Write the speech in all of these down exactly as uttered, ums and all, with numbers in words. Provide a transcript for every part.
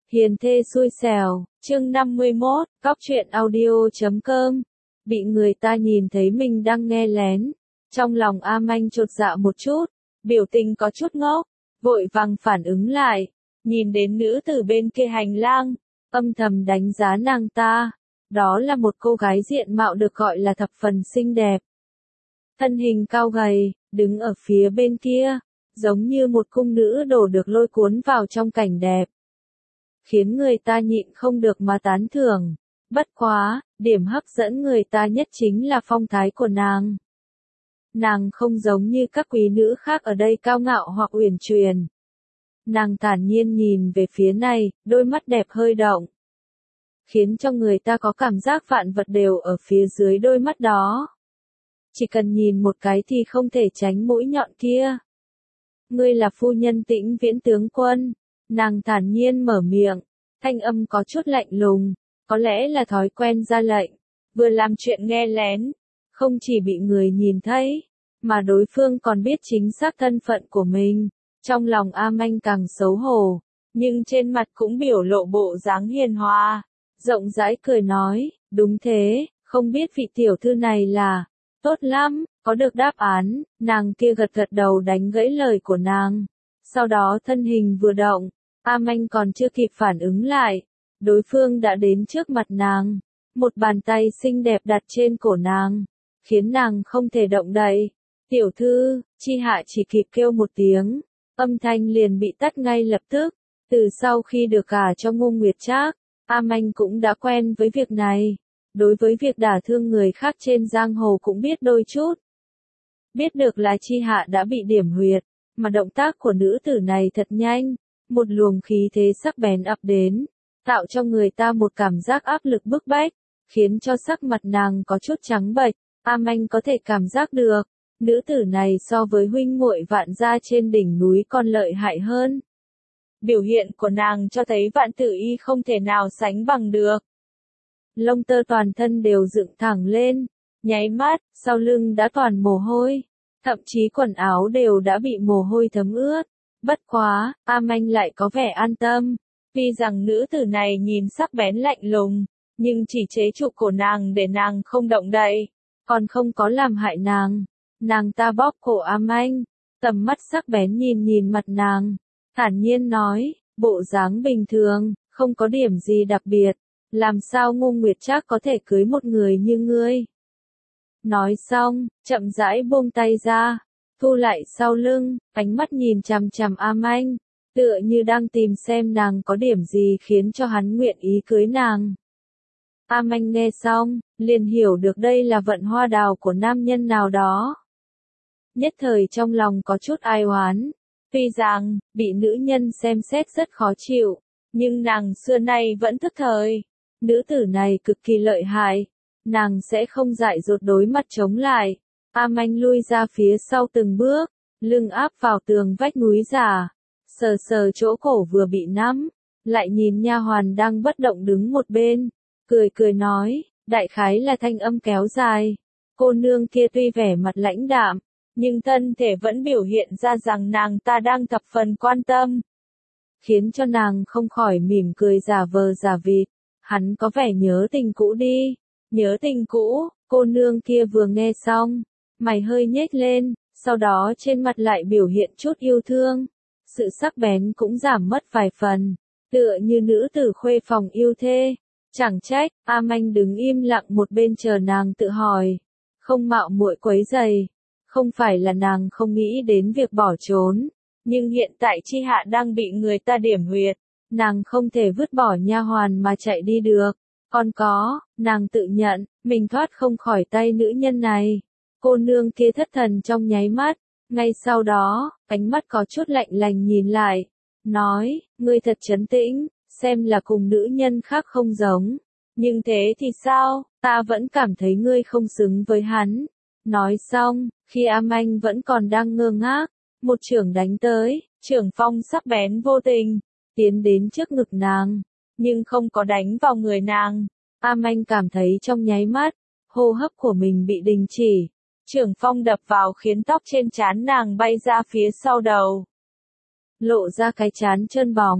Hiền thê xui xẻo, chương năm mươi mốt, cóc truyện audio chấm com. Bị người ta nhìn thấy mình đang nghe lén. Trong lòng A Manh chột dạ một chút, biểu tình có chút ngốc, vội vàng phản ứng lại, nhìn đến nữ tử bên kia hành lang, âm thầm đánh giá nàng ta. Đó là một cô gái diện mạo được gọi là thập phần xinh đẹp. Thân hình cao gầy, đứng ở phía bên kia, giống như một cung nữ đổ được lôi cuốn vào trong cảnh đẹp. Khiến người ta nhịn không được mà tán thưởng. Bất quá, điểm hấp dẫn người ta nhất chính là phong thái của nàng. Nàng không giống như các quý nữ khác ở đây cao ngạo hoặc uyển chuyển. Nàng thản nhiên nhìn về phía này, đôi mắt đẹp hơi động. Khiến cho người ta có cảm giác vạn vật đều ở phía dưới đôi mắt đó. Chỉ cần nhìn một cái thì không thể tránh mũi nhọn kia. Ngươi là phu nhân Tĩnh Viễn tướng quân. Nàng thản nhiên mở miệng, thanh âm có chút lạnh lùng, có lẽ là thói quen ra lệnh, vừa làm chuyện nghe lén, không chỉ bị người nhìn thấy, mà đối phương còn biết chính xác thân phận của mình. Trong lòng A Manh càng xấu hổ, nhưng trên mặt cũng biểu lộ bộ dáng hiền hòa, rộng rãi cười nói, đúng thế, không biết vị tiểu thư này là, tốt lắm, có được đáp án, nàng kia gật gật đầu đánh gãy lời của nàng, sau đó thân hình vừa động. A Manh còn chưa kịp phản ứng lại, đối phương đã đến trước mặt nàng, một bàn tay xinh đẹp đặt trên cổ nàng, khiến nàng không thể động đậy. Tiểu thư, Chi Hạ chỉ kịp kêu một tiếng, âm thanh liền bị tắt ngay lập tức. Từ sau khi được gả cho Ngô Nguyệt Trác, A Manh cũng đã quen với việc này, đối với việc đả thương người khác trên giang hồ cũng biết đôi chút. Biết được là Chi Hạ đã bị điểm huyệt, mà động tác của nữ tử này thật nhanh. Một luồng khí thế sắc bén ập đến, tạo cho người ta một cảm giác áp lực bức bách, khiến cho sắc mặt nàng có chút trắng bệch. A Manh có thể cảm giác được, nữ tử này so với huynh muội Vạn gia trên đỉnh núi còn lợi hại hơn. Biểu hiện của nàng cho thấy Vạn Tử Y không thể nào sánh bằng được. Lông tơ toàn thân đều dựng thẳng lên, nháy mắt, sau lưng đã toàn mồ hôi, thậm chí quần áo đều đã bị mồ hôi thấm ướt. Bất quá, A Manh lại có vẻ an tâm, tuy rằng nữ tử này nhìn sắc bén lạnh lùng, nhưng chỉ chế trụ cổ nàng để nàng không động đậy, còn không có làm hại nàng. Nàng ta bóp cổ A Manh, tầm mắt sắc bén nhìn nhìn mặt nàng, thản nhiên nói, bộ dáng bình thường, không có điểm gì đặc biệt, làm sao Ngô Nguyệt Trác có thể cưới một người như ngươi. Nói xong, chậm rãi buông tay ra. Thu lại sau lưng, ánh mắt nhìn chằm chằm A Manh, tựa như đang tìm xem nàng có điểm gì khiến cho hắn nguyện ý cưới nàng. A Manh nghe xong, liền hiểu được đây là vận hoa đào của nam nhân nào đó. Nhất thời trong lòng có chút ai oán, tuy rằng, bị nữ nhân xem xét rất khó chịu, nhưng nàng xưa nay vẫn thức thời. Nữ tử này cực kỳ lợi hại, nàng sẽ không dại dột đối mặt chống lại. A Manh lui ra phía sau từng bước, lưng áp vào tường vách núi giả, sờ sờ chỗ cổ vừa bị nắm, lại nhìn nha hoàn đang bất động đứng một bên, cười cười nói, đại khái là thanh âm kéo dài. Cô nương kia tuy vẻ mặt lãnh đạm, nhưng thân thể vẫn biểu hiện ra rằng nàng ta đang thập phần quan tâm, khiến cho nàng không khỏi mỉm cười giả vờ giả vịt. Hắn có vẻ nhớ tình cũ đi, nhớ tình cũ. Cô nương kia vừa nghe xong, mày hơi nhếch lên, sau đó trên mặt lại biểu hiện chút yêu thương. Sự sắc bén cũng giảm mất vài phần, tựa như nữ tử khuê phòng yêu thê. Chẳng trách, A Manh đứng im lặng một bên chờ nàng tự hỏi, không mạo muội quấy rầy. Không phải là nàng không nghĩ đến việc bỏ trốn, nhưng hiện tại Chi Hạ đang bị người ta điểm huyệt, nàng không thể vứt bỏ nha hoàn mà chạy đi được. Còn có, nàng tự nhận, mình thoát không khỏi tay nữ nhân này. Cô nương kia thất thần trong nháy mắt, ngay sau đó, ánh mắt có chút lạnh lành nhìn lại, nói, ngươi thật trấn tĩnh, xem là cùng nữ nhân khác không giống. Nhưng thế thì sao, ta vẫn cảm thấy ngươi không xứng với hắn. Nói xong, khi A Manh vẫn còn đang ngơ ngác, một chưởng đánh tới, chưởng phong sắc bén vô tình, tiến đến trước ngực nàng, nhưng không có đánh vào người nàng. A Manh cảm thấy trong nháy mắt, hô hấp của mình bị đình chỉ, chưởng phong đập vào khiến tóc trên trán nàng bay ra phía sau đầu, lộ ra cái trán trơn bóng,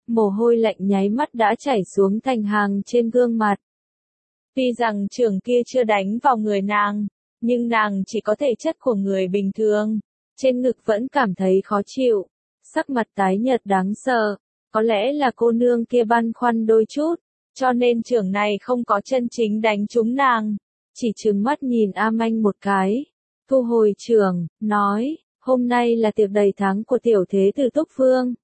mồ hôi lạnh nháy mắt đã chảy xuống thành hàng trên gương mặt. Tuy rằng trường kia chưa đánh vào người nàng, nhưng nàng chỉ có thể chất của người bình thường, trên ngực vẫn cảm thấy khó chịu, sắc mặt tái nhợt đáng sợ, có lẽ là cô nương kia băn khoăn đôi chút, cho nên trường này không có chân chính đánh trúng nàng, chỉ trừng mắt nhìn A Manh một cái, thu hồi trường, nói, hôm nay là tiệc đầy tháng của tiểu thế tử Túc Vương.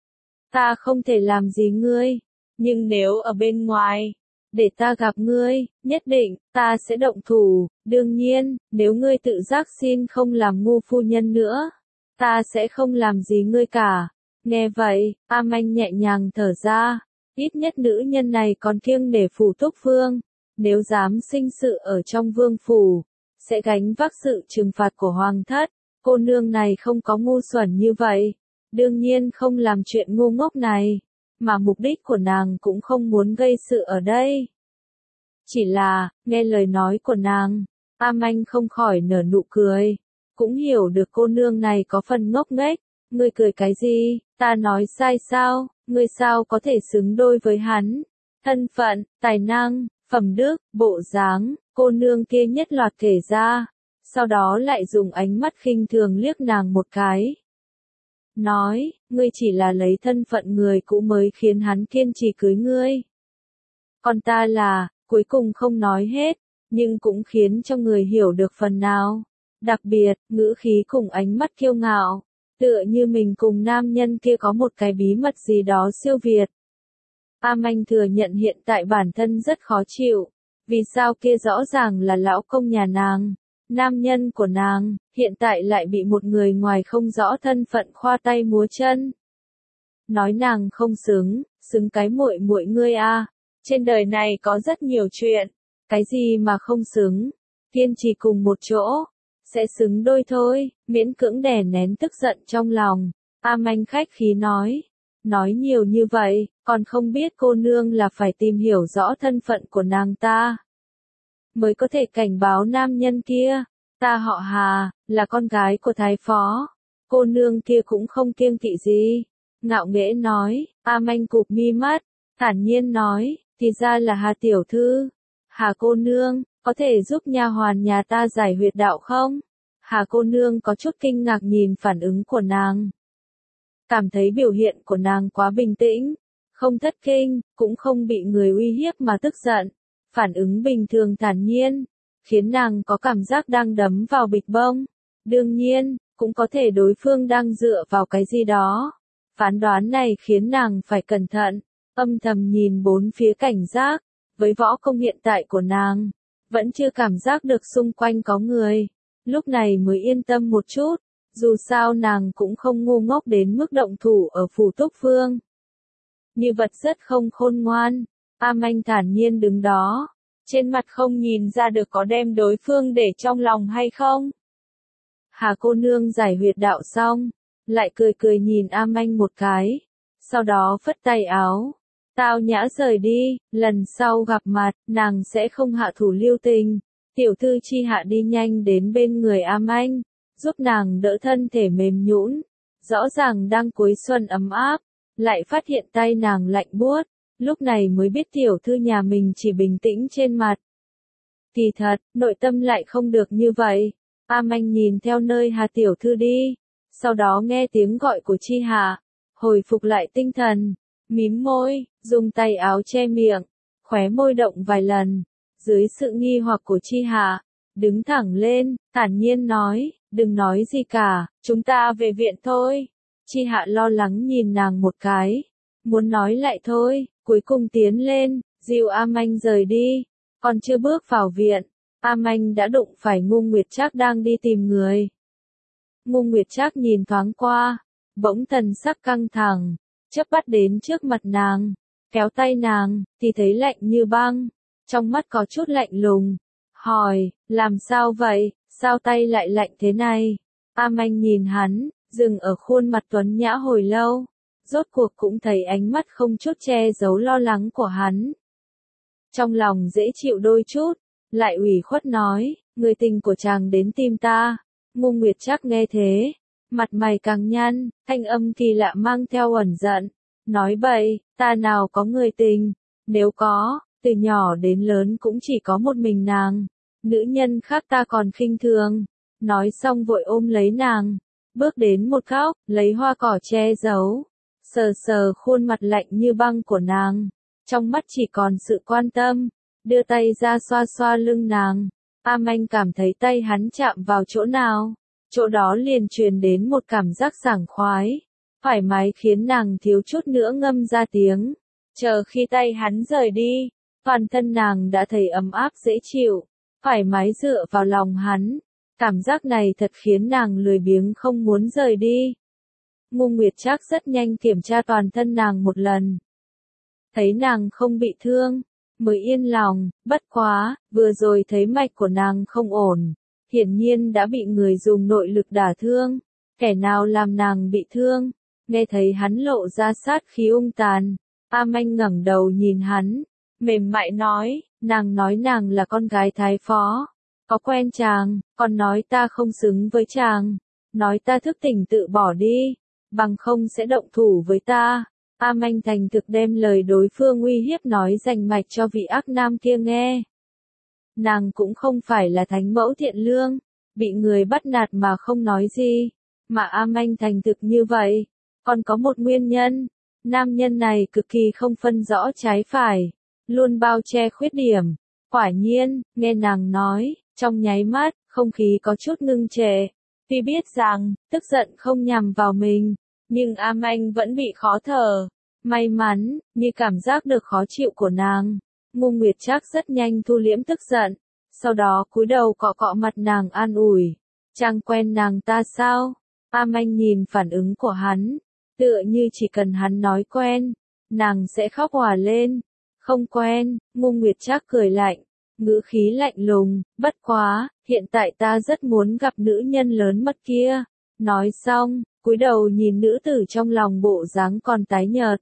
Ta không thể làm gì ngươi, nhưng nếu ở bên ngoài, để ta gặp ngươi, nhất định, ta sẽ động thủ, đương nhiên, nếu ngươi tự giác xin không làm ngu phu nhân nữa, ta sẽ không làm gì ngươi cả. Nghe vậy, A Manh nhẹ nhàng thở ra, ít nhất nữ nhân này còn kiêng nể phủ Túc Vương, nếu dám sinh sự ở trong vương phủ, sẽ gánh vác sự trừng phạt của hoàng thất, cô nương này không có ngu xuẩn như vậy, đương nhiên không làm chuyện ngu ngốc này, mà mục đích của nàng cũng không muốn gây sự ở đây. Chỉ là, nghe lời nói của nàng, A Manh không khỏi nở nụ cười, cũng hiểu được cô nương này có phần ngốc nghếch, ngươi cười cái gì, ta nói sai sao, ngươi sao có thể xứng đôi với hắn, thân phận, tài năng, phẩm đức, bộ dáng, cô nương kia nhất loạt kể ra, sau đó lại dùng ánh mắt khinh thường liếc nàng một cái. Nói, ngươi chỉ là lấy thân phận người cũ mới khiến hắn kiên trì cưới ngươi. Còn ta là, cuối cùng không nói hết, nhưng cũng khiến cho người hiểu được phần nào. Đặc biệt, ngữ khí cùng ánh mắt kiêu ngạo, tựa như mình cùng nam nhân kia có một cái bí mật gì đó siêu việt. A Manh thừa nhận hiện tại bản thân rất khó chịu, vì sao kia rõ ràng là lão công nhà nàng, nam nhân của nàng, hiện tại lại bị một người ngoài không rõ thân phận khoa tay múa chân. Nói nàng không xứng, xứng cái muội muội ngươi a, trên đời này có rất nhiều chuyện, cái gì mà không xứng, kiên trì cùng một chỗ, sẽ xứng đôi thôi, miễn cưỡng đè nén tức giận trong lòng, A Manh khách khí nói. Nói nhiều như vậy, còn không biết cô nương là phải tìm hiểu rõ thân phận của nàng ta, mới có thể cảnh báo nam nhân kia, ta họ Hà, là con gái của thái phó, cô nương kia cũng không kiêng kỵ gì, ngạo nghễ nói, A Manh cụp mi mắt, thản nhiên nói, thì ra là Hà tiểu thư, Hà cô nương, có thể giúp nha hoàn nhà ta giải huyệt đạo không? Hà cô nương có chút kinh ngạc nhìn phản ứng của nàng. Cảm thấy biểu hiện của nàng quá bình tĩnh, không thất kinh, cũng không bị người uy hiếp mà tức giận, phản ứng bình thường thản nhiên, khiến nàng có cảm giác đang đấm vào bịch bông. Đương nhiên, cũng có thể đối phương đang dựa vào cái gì đó. Phán đoán này khiến nàng phải cẩn thận, âm thầm nhìn bốn phía cảnh giác, với võ công hiện tại của nàng, vẫn chưa cảm giác được xung quanh có người, lúc này mới yên tâm một chút. Dù sao nàng cũng không ngu ngốc đến mức động thủ ở phủ Túc Vương. Như vật rất không khôn ngoan, A Manh thản nhiên đứng đó, trên mặt không nhìn ra được có đem đối phương để trong lòng hay không. Hà cô nương giải huyệt đạo xong, lại cười cười nhìn A Manh một cái, sau đó phất tay áo, tao nhã rời đi, lần sau gặp mặt, nàng sẽ không hạ thủ lưu tình. Tiểu thư chi hạ đi nhanh đến bên người A Manh, giúp nàng đỡ thân thể mềm nhũn, rõ ràng đang cuối xuân ấm áp, lại phát hiện tay nàng lạnh buốt, lúc này mới biết tiểu thư nhà mình chỉ bình tĩnh trên mặt. Kỳ thật, nội tâm lại không được như vậy. A Manh nhìn theo nơi Hà tiểu thư đi, sau đó nghe tiếng gọi của Chi Hạ, hồi phục lại tinh thần, mím môi, dùng tay áo che miệng, khóe môi động vài lần, dưới sự nghi hoặc của Chi Hạ, đứng thẳng lên, thản nhiên nói, đừng nói gì cả, chúng ta về viện thôi. Chi Hạ lo lắng nhìn nàng một cái, muốn nói lại thôi, cuối cùng tiến lên, dìu A Manh rời đi, còn chưa bước vào viện, A Manh đã đụng phải Ngu Nguyệt Trác đang đi tìm người. Ngu Nguyệt Trác nhìn thoáng qua, bỗng thần sắc căng thẳng, chớp bắt đến trước mặt nàng, kéo tay nàng, thì thấy lạnh như băng, trong mắt có chút lạnh lùng, hỏi, làm sao vậy, sao tay lại lạnh thế này? A Manh nhìn hắn, dừng ở khuôn mặt tuấn nhã hồi lâu, rốt cuộc cũng thấy ánh mắt không chút che giấu lo lắng của hắn. Trong lòng dễ chịu đôi chút, lại ủy khuất nói, người tình của chàng đến tìm ta. Ngu Nguyệt Trác nghe thế, mặt mày càng nhăn, thanh âm kỳ lạ mang theo ẩn giận, Nói bậy, ta nào có người tình, nếu có, từ nhỏ đến lớn cũng chỉ có một mình nàng, nữ nhân khác ta còn khinh thường. Nói xong vội ôm lấy nàng, bước đến một góc, lấy hoa cỏ che giấu, sờ sờ khuôn mặt lạnh như băng của nàng, trong mắt chỉ còn sự quan tâm, đưa tay ra xoa xoa lưng nàng. A Manh cảm thấy tay hắn chạm vào chỗ nào, chỗ đó liền truyền đến một cảm giác sảng khoái, thoải mái khiến nàng thiếu chút nữa ngâm ra tiếng. Chờ khi tay hắn rời đi, toàn thân nàng đã thấy ấm áp dễ chịu, thoải mái dựa vào lòng hắn. Cảm giác này thật khiến nàng lười biếng không muốn rời đi. Ngô Nguyệt Trác rất nhanh kiểm tra toàn thân nàng một lần. Thấy nàng không bị thương, mới yên lòng, bất quá, vừa rồi thấy mạch của nàng không ổn. Hiển nhiên đã bị người dùng nội lực đả thương. Kẻ nào làm nàng bị thương? Nghe thấy hắn lộ ra sát khí ung tàn. A Manh ngẩng đầu nhìn hắn, mềm mại nói, nàng nói nàng là con gái thái phó. Có quen chàng, còn nói ta không xứng với chàng, nói ta thức tỉnh tự bỏ đi, bằng không sẽ động thủ với ta. A Manh thành thực đem lời đối phương uy hiếp nói rành mạch cho vị ác nam kia nghe. Nàng cũng không phải là thánh mẫu thiện lương, bị người bắt nạt mà không nói gì, mà A Manh thành thực như vậy, còn có một nguyên nhân, nam nhân này cực kỳ không phân rõ trái phải, luôn bao che khuyết điểm. Quả nhiên, nghe nàng nói, trong nháy mắt, không khí có chút ngưng trệ. Tuy biết rằng, tức giận không nhằm vào mình, nhưng A Manh vẫn bị khó thở. May mắn, như cảm giác được khó chịu của nàng, Ngô Nguyệt Trác rất nhanh thu liễm tức giận, sau đó cúi đầu cọ cọ mặt nàng an ủi. Chàng quen nàng ta sao? A Manh nhìn phản ứng của hắn, tựa như chỉ cần hắn nói quen, nàng sẽ khóc òa lên. Không quen, Ngô Nguyệt Trác cười lạnh, ngữ khí lạnh lùng, bất quá, hiện tại ta rất muốn gặp nữ nhân lớn mật kia. Nói xong, cúi đầu nhìn nữ tử trong lòng bộ dáng còn tái nhợt.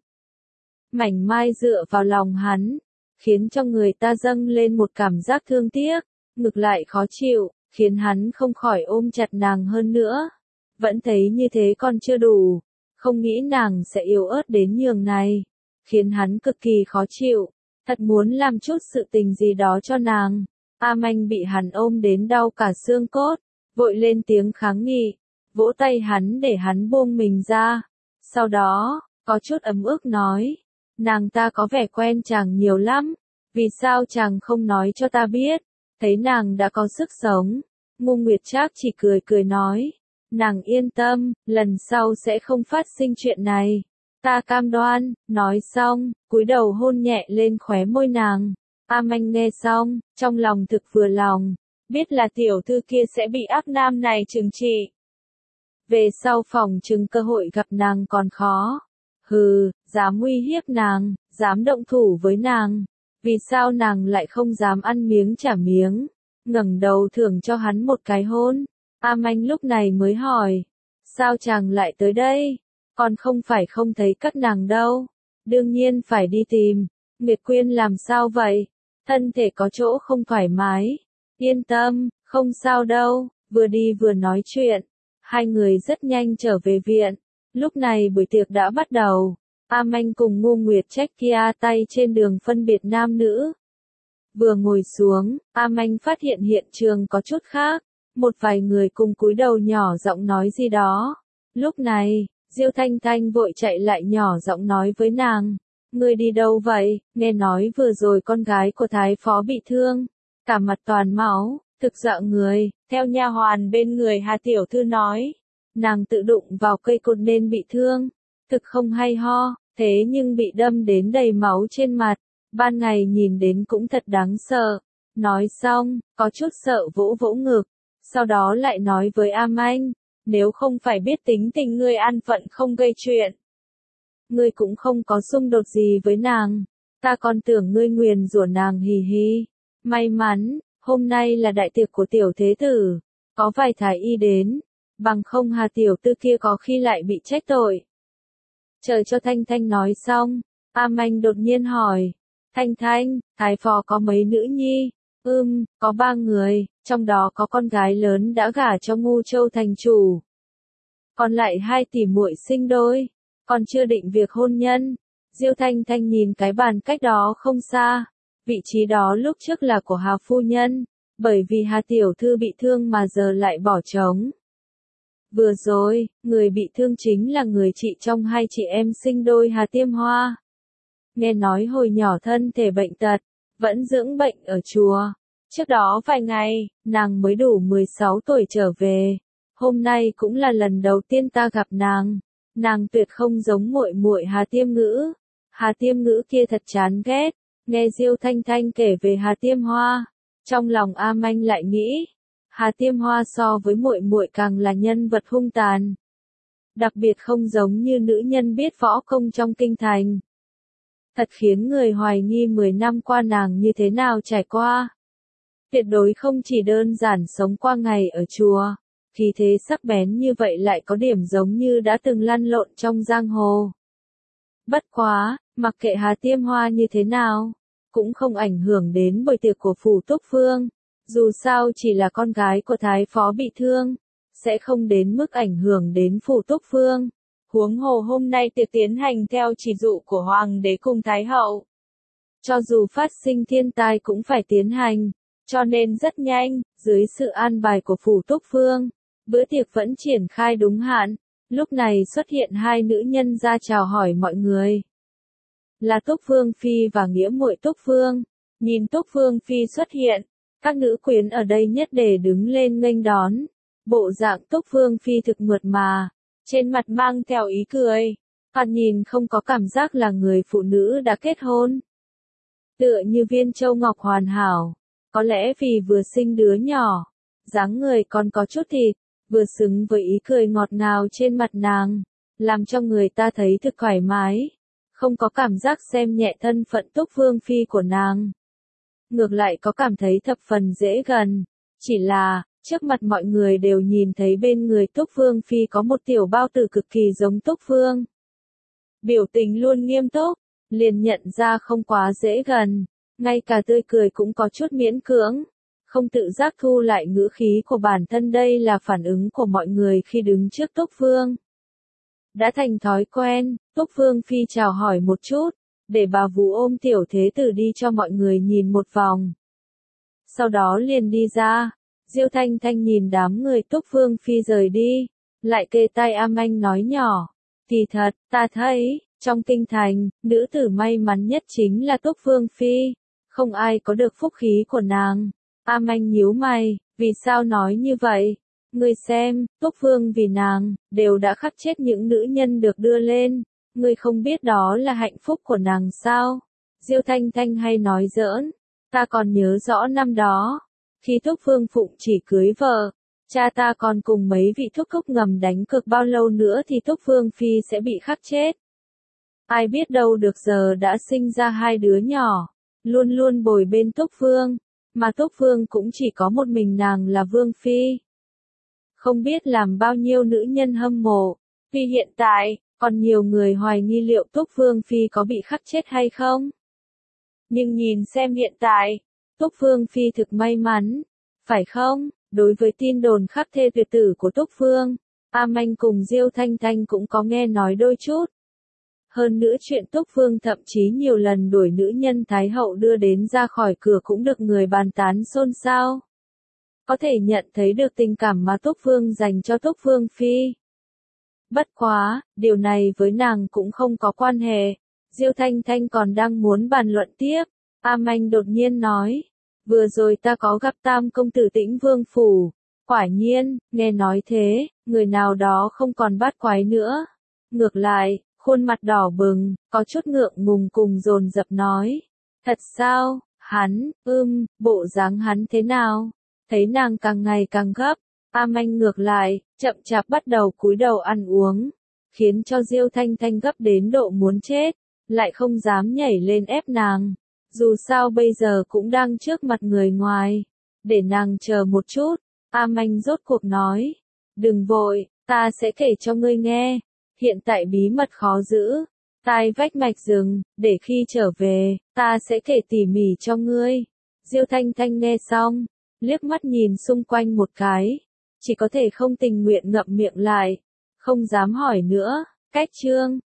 Mảnh mai dựa vào lòng hắn, khiến cho người ta dâng lên một cảm giác thương tiếc, ngược lại khó chịu, khiến hắn không khỏi ôm chặt nàng hơn nữa. Vẫn thấy như thế còn chưa đủ, không nghĩ nàng sẽ yếu ớt đến nhường này, khiến hắn cực kỳ khó chịu. Thật muốn làm chút sự tình gì đó cho nàng. A Manh bị hắn ôm đến đau cả xương cốt, vội lên tiếng kháng nghị, vỗ tay hắn để hắn buông mình ra. Sau đó, có chút ấm ức nói, nàng ta có vẻ quen chàng nhiều lắm, vì sao chàng không nói cho ta biết? Thấy nàng đã có sức sống, Ngô Nguyệt Trác chỉ cười cười nói, nàng yên tâm, lần sau sẽ không phát sinh chuyện này. Ta cam đoan. Nói xong, cúi đầu hôn nhẹ lên khóe môi nàng. A Manh nghe xong, trong lòng thực vừa lòng, biết là tiểu thư kia sẽ bị ác nam này trừng trị. Về sau phòng trừng cơ hội gặp nàng còn khó. Hừ, dám uy hiếp nàng, dám động thủ với nàng. Vì sao nàng lại không dám ăn miếng trả miếng? Ngẩng đầu thưởng cho hắn một cái hôn. A Manh lúc này mới hỏi, sao chàng lại tới đây? Còn không phải không thấy các nàng đâu. Đương nhiên phải đi tìm. Nguyệt Quyên làm sao vậy? Thân thể có chỗ không thoải mái. Yên tâm, không sao đâu. Vừa đi vừa nói chuyện. Hai người rất nhanh trở về viện. Lúc này buổi tiệc đã bắt đầu. A Manh cùng Ngô Nguyệt Trác kia tay trên đường phân biệt nam nữ. Vừa ngồi xuống, A Manh phát hiện hiện trường có chút khác. Một vài người cùng cúi đầu nhỏ giọng nói gì đó. Lúc này, Diêu Thanh Thanh vội chạy lại nhỏ giọng nói với nàng, ngươi đi đâu vậy? Nghe nói vừa rồi con gái của thái phó bị thương, cả mặt toàn máu, thực dọa người. Theo nha hoàn bên người Hà tiểu thư nói, nàng tự đụng vào cây cột nên bị thương, thực không hay ho, thế nhưng bị đâm đến đầy máu trên mặt, ban ngày nhìn đến cũng thật đáng sợ. Nói xong, có chút sợ vỗ vỗ ngực, sau đó lại nói với A Manh, nếu không phải biết tính tình ngươi an phận không gây chuyện, ngươi cũng không có xung đột gì với nàng, ta còn tưởng ngươi nguyền rủa nàng hì hì. May mắn, hôm nay là đại tiệc của tiểu thế tử, có vài thái y đến, bằng không Hà tiểu tư kia có khi lại bị trách tội. Chờ cho Thanh Thanh nói xong, A Manh đột nhiên hỏi, Thanh Thanh, thái phó có mấy nữ nhi? Ừm, có ba người, trong đó có con gái lớn đã gả cho Ngô Châu thành chủ. Còn lại hai tỷ muội sinh đôi, còn chưa định việc hôn nhân. Diêu Thanh Thanh nhìn cái bàn cách đó không xa, vị trí đó lúc trước là của Hà phu nhân, bởi vì Hà tiểu thư bị thương mà giờ lại bỏ trống. Vừa rồi, người bị thương chính là người chị trong hai chị em sinh đôi Hà Tiêm Hoa. Nghe nói hồi nhỏ thân thể bệnh tật, vẫn dưỡng bệnh ở chùa. Trước đó vài ngày, nàng mới đủ mười sáu tuổi trở về. Hôm nay cũng là lần đầu tiên ta gặp nàng. Nàng tuyệt không giống muội muội Hà Tiêm Ngữ. Hà Tiêm Ngữ kia thật chán ghét. Nghe Diêu Thanh Thanh kể về Hà Tiêm Hoa, trong lòng A Manh lại nghĩ, Hà Tiêm Hoa so với muội muội càng là nhân vật hung tàn. Đặc biệt không giống như nữ nhân biết võ công trong kinh thành. Thật khiến người hoài nghi mười năm qua nàng như thế nào trải qua. Tuyệt đối không chỉ đơn giản sống qua ngày ở chùa, khí thế sắc bén như vậy lại có điểm giống như đã từng lăn lộn trong giang hồ. Bất quá, mặc kệ Hà Tiêm Hoa như thế nào, cũng không ảnh hưởng đến buổi tiệc của phủ Túc Phương. Dù sao chỉ là con gái của Thái Phó bị thương, sẽ không đến mức ảnh hưởng đến phủ Túc Phương. Huống hồ hôm nay tiệc tiến hành theo chỉ dụ của Hoàng đế cùng Thái hậu. Cho dù phát sinh thiên tai cũng phải tiến hành, cho nên rất nhanh, dưới sự an bài của phủ Túc Phương, bữa tiệc vẫn triển khai đúng hạn. Lúc này xuất hiện hai nữ nhân ra chào hỏi mọi người. Là Túc Vương Phi và nghĩa muội Túc Phương. Nhìn Túc Vương Phi xuất hiện, các nữ quyến ở đây nhất để đứng lên nghênh đón. Bộ dạng Túc Vương Phi thực mượt mà, trên mặt mang theo ý cười, còn nhìn không có cảm giác là người phụ nữ đã kết hôn. Tựa như viên châu ngọc hoàn hảo, có lẽ vì vừa sinh đứa nhỏ, dáng người còn có chút thịt, vừa xứng với ý cười ngọt ngào trên mặt nàng, làm cho người ta thấy thực thoải mái, không có cảm giác xem nhẹ thân phận Túc Vương Phi của nàng. Ngược lại có cảm thấy thập phần dễ gần, chỉ là, trước mặt mọi người đều nhìn thấy bên người Túc Vương Phi có một tiểu bao tử cực kỳ giống Túc Vương. Biểu tình luôn nghiêm túc, liền nhận ra không quá dễ gần, ngay cả tươi cười cũng có chút miễn cưỡng, không tự giác thu lại ngữ khí của bản thân. Đây là phản ứng của mọi người khi đứng trước Túc Vương. Đã thành thói quen, Túc Vương Phi chào hỏi một chút, để bà vú ôm tiểu thế tử đi cho mọi người nhìn một vòng. Sau đó liền đi ra, Diêu Thanh Thanh nhìn đám người Túc Vương Phi rời đi, lại kề tai A Manh nói nhỏ, kỳ thật, ta thấy, trong kinh thành, nữ tử may mắn nhất chính là Túc Vương Phi, không ai có được phúc khí của nàng. A Manh nhíu mày, vì sao nói như vậy? Ngươi xem, Túc Vương vì nàng, đều đã khắc chết những nữ nhân được đưa lên, ngươi không biết đó là hạnh phúc của nàng sao? Diêu Thanh Thanh hay nói giỡn, ta còn nhớ rõ năm đó, khi Túc Vương Phụng chỉ cưới vợ, cha ta còn cùng mấy vị thúc thúc ngầm đánh cược bao lâu nữa thì Túc Vương Phi sẽ bị khắc chết. Ai biết đâu được giờ đã sinh ra hai đứa nhỏ, luôn luôn bồi bên Túc Vương, mà Túc Vương cũng chỉ có một mình nàng là Vương Phi. Không biết làm bao nhiêu nữ nhân hâm mộ, vì hiện tại, còn nhiều người hoài nghi liệu Túc Vương Phi có bị khắc chết hay không. Nhưng nhìn xem hiện tại, Túc Vương Phi thực may mắn, phải không? Đối với tin đồn khắc thê tuyệt tử của Túc Vương, A Manh cùng Diêu Thanh Thanh cũng có nghe nói đôi chút. Hơn nữa chuyện Túc Vương thậm chí nhiều lần đuổi nữ nhân Thái hậu đưa đến ra khỏi cửa cũng được người bàn tán xôn xao. Có thể nhận thấy được tình cảm mà Túc Vương dành cho Túc Vương Phi. Bất quá, điều này với nàng cũng không có quan hệ. Diêu Thanh Thanh còn đang muốn bàn luận tiếp, A Manh đột nhiên nói, vừa rồi ta có gặp Tam công tử Tĩnh Vương phủ, quả nhiên, nghe nói thế, người nào đó không còn bát quái nữa. Ngược lại, khuôn mặt đỏ bừng, có chút ngượng ngùng cùng dồn dập nói, thật sao, hắn, ưm, bộ dáng hắn thế nào? Thấy nàng càng ngày càng gấp, A Manh ngược lại, chậm chạp bắt đầu cúi đầu ăn uống, khiến cho Diêu Thanh Thanh gấp đến độ muốn chết, lại không dám nhảy lên ép nàng. Dù sao bây giờ cũng đang trước mặt người ngoài, để nàng chờ một chút. A Manh rốt cuộc nói, đừng vội, ta sẽ kể cho ngươi nghe. Hiện tại bí mật khó giữ, tai vách mạch rừng, để khi trở về, ta sẽ kể tỉ mỉ cho ngươi. Diêu Thanh Thanh nghe xong, liếc mắt nhìn xung quanh một cái, chỉ có thể không tình nguyện ngậm miệng lại, không dám hỏi nữa. Cách chương